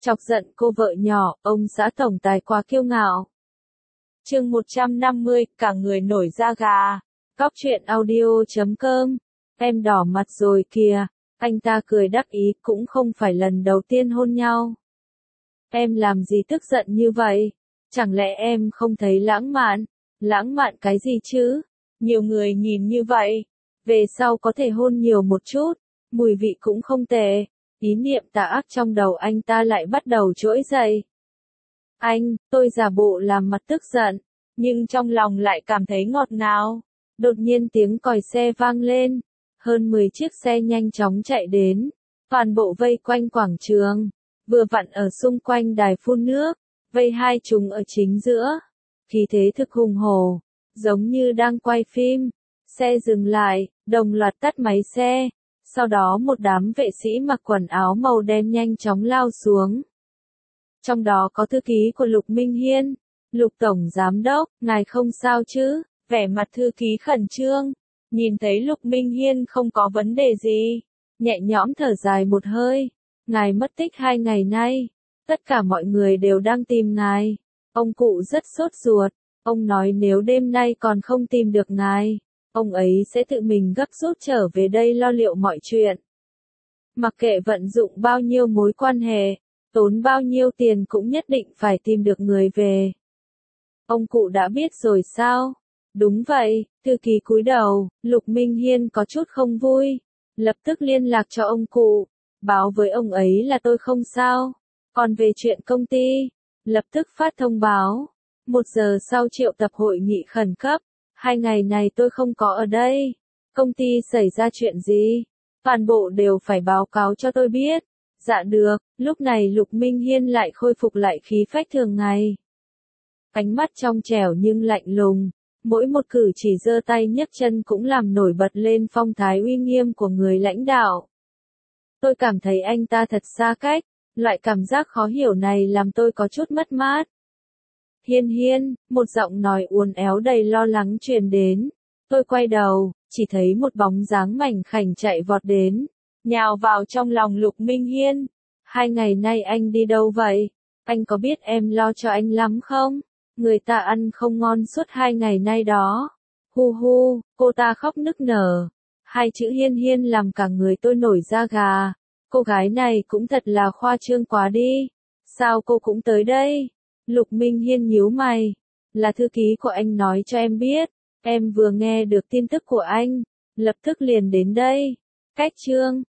Chọc giận cô vợ nhỏ, ông xã tổng tài quá kiêu ngạo. Chương 150, cả người nổi da gà. Cóc truyện audio.com. Em đỏ mặt rồi kìa. Anh ta cười đắc ý, cũng không phải lần đầu tiên hôn nhau. Em làm gì tức giận như vậy? Chẳng lẽ em không thấy lãng mạn? Lãng mạn cái gì chứ? Nhiều người nhìn như vậy. Về sau có thể hôn nhiều một chút. Mùi vị cũng không tệ. Ý niệm tà ác trong đầu anh ta lại bắt đầu trỗi dậy. Tôi giả bộ làm mặt tức giận, nhưng trong lòng lại cảm thấy ngọt ngào. Đột nhiên tiếng còi xe vang lên, hơn 10 chiếc xe nhanh chóng chạy đến, toàn bộ vây quanh quảng trường, vừa vặn ở xung quanh đài phun nước, vây hai chúng ở chính giữa. Khí thế thực hùng hổ, giống như đang quay phim. Xe dừng lại, đồng loạt tắt máy xe. Sau đó một đám vệ sĩ mặc quần áo màu đen nhanh chóng lao xuống. Trong đó có thư ký của Lục Minh Hiên. Lục Tổng Giám Đốc, ngài không sao chứ? Vẻ mặt thư ký khẩn trương. Nhìn thấy Lục Minh Hiên không có vấn đề gì. Nhẹ nhõm thở dài một hơi. Ngài mất tích 2 ngày nay. Tất cả mọi người đều đang tìm ngài. Ông cụ rất sốt ruột. Ông nói nếu đêm nay còn không tìm được ngài, ông ấy sẽ tự mình gấp rút trở về đây lo liệu mọi chuyện. Mặc kệ vận dụng bao nhiêu mối quan hệ, tốn bao nhiêu tiền cũng nhất định phải tìm được người về. Ông cụ đã biết rồi sao? Đúng vậy, thư ký cúi đầu. Lục Minh Hiên có chút không vui. Lập tức liên lạc cho ông cụ, báo với ông ấy là tôi không sao. Còn về chuyện công ty, lập tức phát thông báo. 1 giờ sau triệu tập hội nghị khẩn cấp. 2 ngày này tôi không có ở đây. Công ty xảy ra chuyện gì? Toàn bộ đều phải báo cáo cho tôi biết. Dạ được. Lúc này Lục Minh Hiên lại khôi phục lại khí phách thường ngày. Ánh mắt trong trẻo nhưng lạnh lùng. Mỗi một cử chỉ giơ tay nhấc chân cũng làm nổi bật lên phong thái uy nghiêm của người lãnh đạo. Tôi cảm thấy anh ta thật xa cách. Loại cảm giác khó hiểu này làm tôi có chút mất mát. Hiên Hiên, một giọng nói uốn éo đầy lo lắng truyền đến. Tôi quay đầu, chỉ thấy một bóng dáng mảnh khảnh chạy vọt đến, nhào vào trong lòng Lục Minh Hiên. 2 ngày nay anh đi đâu vậy? Anh có biết em lo cho anh lắm không? Người ta ăn không ngon suốt 2 ngày nay đó. Hu hu, cô ta khóc nức nở. 2 chữ Hiên Hiên làm cả người tôi nổi da gà. Cô gái này cũng thật là khoa trương quá đi. Sao cô cũng tới đây? Lục Minh Hiên nhíu mày. Là thư ký của anh nói cho em biết. Em vừa nghe được tin tức của anh, lập tức liền đến đây. Cách chương